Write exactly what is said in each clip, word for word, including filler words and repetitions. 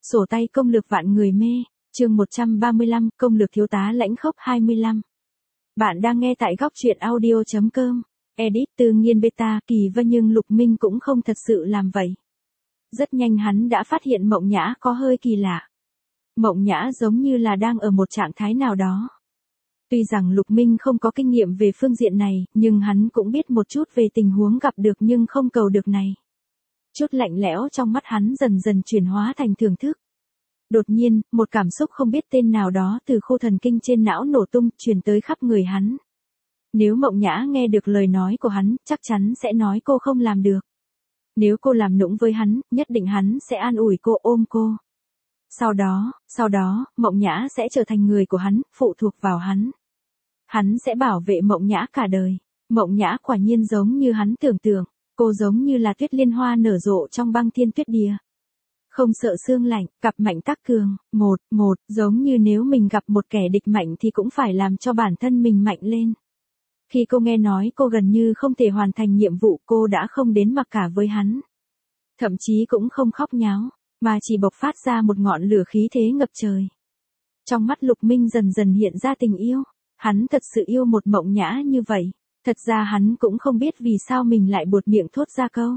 Sổ tay công lược vạn người mê, chương một trăm ba mươi lăm, công lược thiếu tá lãnh khốc hai mươi lăm. Bạn đang nghe tại góc truyện audio chấm com. Edit từ Nghiên Beta, Kỳ Vân, nhưng Lục Minh cũng không thật sự làm vậy. Rất nhanh hắn đã phát hiện Mộng Nhã có hơi kỳ lạ. Mộng Nhã giống như là đang ở một trạng thái nào đó. Tuy rằng Lục Minh không có kinh nghiệm về phương diện này, nhưng hắn cũng biết một chút về tình huống gặp được nhưng không cầu được này. Chút lạnh lẽo trong mắt hắn dần dần chuyển hóa thành thưởng thức. Đột nhiên, một cảm xúc không biết tên nào đó từ khu thần kinh trên não nổ tung, truyền tới khắp người hắn. Nếu Mộng Nhã nghe được lời nói của hắn, chắc chắn sẽ nói cô không làm được. Nếu cô làm nũng với hắn, nhất định hắn sẽ an ủi cô, ôm cô. Sau đó, sau đó, Mộng Nhã sẽ trở thành người của hắn, phụ thuộc vào hắn. Hắn sẽ bảo vệ Mộng Nhã cả đời. Mộng Nhã quả nhiên giống như hắn tưởng tượng, cô giống như là tuyết liên hoa nở rộ trong băng thiên tuyết địa. Không sợ sương lạnh, cặp mạnh tác cường, một, một, giống như nếu mình gặp một kẻ địch mạnh thì cũng phải làm cho bản thân mình mạnh lên. Khi cô nghe nói cô gần như không thể hoàn thành nhiệm vụ, cô đã không đến mặc cả với hắn. Thậm chí cũng không khóc nháo, mà chỉ bộc phát ra một ngọn lửa khí thế ngập trời. Trong mắt Lục Minh dần dần hiện ra tình yêu, hắn thật sự yêu một Mộng Nhã như vậy. Thật ra hắn cũng không biết vì sao mình lại buột miệng thốt ra câu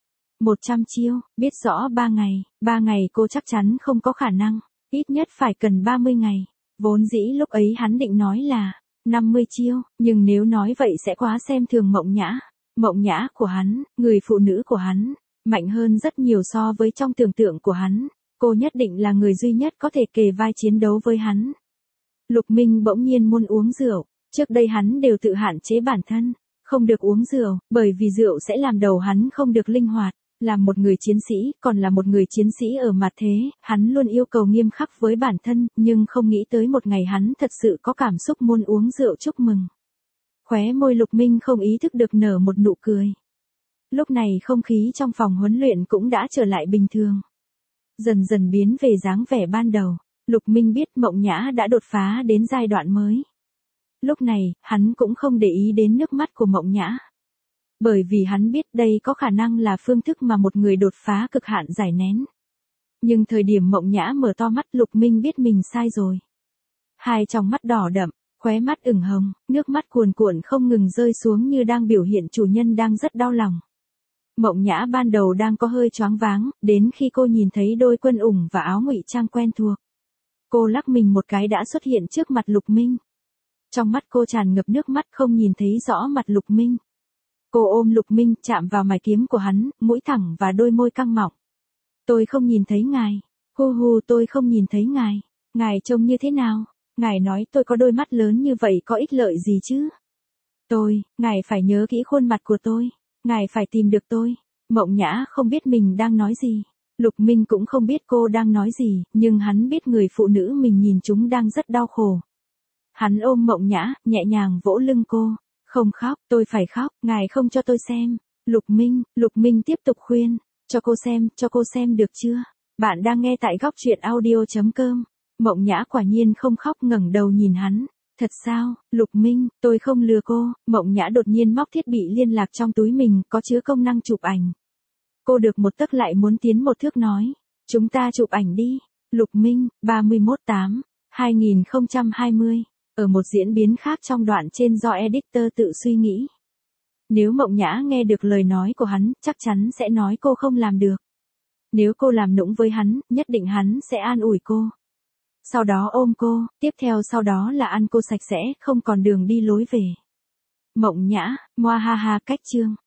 một trăm chiêu, biết rõ ba ngày, ba ngày cô chắc chắn không có khả năng, ít nhất phải cần ba mươi ngày. Vốn dĩ lúc ấy hắn định nói là năm mươi chiêu, nhưng nếu nói vậy sẽ quá xem thường Mộng Nhã. Mộng Nhã của hắn, người phụ nữ của hắn, mạnh hơn rất nhiều so với trong tưởng tượng của hắn. Cô nhất định là người duy nhất có thể kề vai chiến đấu với hắn. Lục Minh bỗng nhiên muốn uống rượu. Trước đây hắn đều tự hạn chế bản thân, không được uống rượu, bởi vì rượu sẽ làm đầu hắn không được linh hoạt. Là một người chiến sĩ, còn là một người chiến sĩ ở mặt thế, hắn luôn yêu cầu nghiêm khắc với bản thân, nhưng không nghĩ tới một ngày hắn thật sự có cảm xúc muốn uống rượu chúc mừng. Khóe môi Lục Minh không ý thức được nở một nụ cười. Lúc này không khí trong phòng huấn luyện cũng đã trở lại bình thường. Dần dần biến về dáng vẻ ban đầu, Lục Minh biết Mộng Nhã đã đột phá đến giai đoạn mới. Lúc này, hắn cũng không để ý đến nước mắt của Mộng Nhã. Bởi vì hắn biết đây có khả năng là phương thức mà một người đột phá cực hạn giải nén. Nhưng thời điểm Mộng Nhã mở to mắt, Lục Minh biết mình sai rồi. Hai tròng mắt đỏ đậm, khóe mắt ửng hồng, nước mắt cuồn cuộn không ngừng rơi xuống như đang biểu hiện chủ nhân đang rất đau lòng. Mộng Nhã ban đầu đang có hơi choáng váng, đến khi cô nhìn thấy đôi quân ủng và áo ngụy trang quen thuộc. Cô lắc mình một cái đã xuất hiện trước mặt Lục Minh. Trong mắt cô tràn ngập nước mắt, không nhìn thấy rõ mặt Lục Minh. Cô ôm Lục Minh, chạm vào mài kiếm của hắn, mũi thẳng và đôi môi căng mọng. Tôi không nhìn thấy ngài. Hu hu, tôi không nhìn thấy ngài. Ngài trông như thế nào? Ngài nói tôi có đôi mắt lớn như vậy có ích lợi gì chứ? Tôi, ngài phải nhớ kỹ khuôn mặt của tôi. Ngài phải tìm được tôi. Mộng Nhã không biết mình đang nói gì. Lục Minh cũng không biết cô đang nói gì, nhưng hắn biết người phụ nữ mình nhìn chúng đang rất đau khổ. Hắn ôm Mộng Nhã, nhẹ nhàng vỗ lưng cô. Không khóc, tôi phải khóc, ngài không cho tôi xem. Lục Minh, Lục Minh tiếp tục khuyên. Cho cô xem, cho cô xem được chưa? Bạn đang nghe tại góc truyện audio chấm com. Mộng Nhã quả nhiên không khóc, ngẩng đầu nhìn hắn. Thật sao, Lục Minh, tôi không lừa cô. Mộng Nhã đột nhiên móc thiết bị liên lạc trong túi mình, có chứa công năng chụp ảnh. Cô được một tấc lại muốn tiến một thước nói. Chúng ta chụp ảnh đi. Lục Minh, ba mươi mốt tám, hai nghìn không trăm hai mươi. Ở một diễn biến khác trong đoạn trên do editor tự suy nghĩ. Nếu Mộng Nhã nghe được lời nói của hắn, chắc chắn sẽ nói cô không làm được. Nếu cô làm nũng với hắn, nhất định hắn sẽ an ủi cô. Sau đó ôm cô, tiếp theo sau đó là ăn cô sạch sẽ, không còn đường đi lối về. Mộng Nhã, moa ha ha cách chương.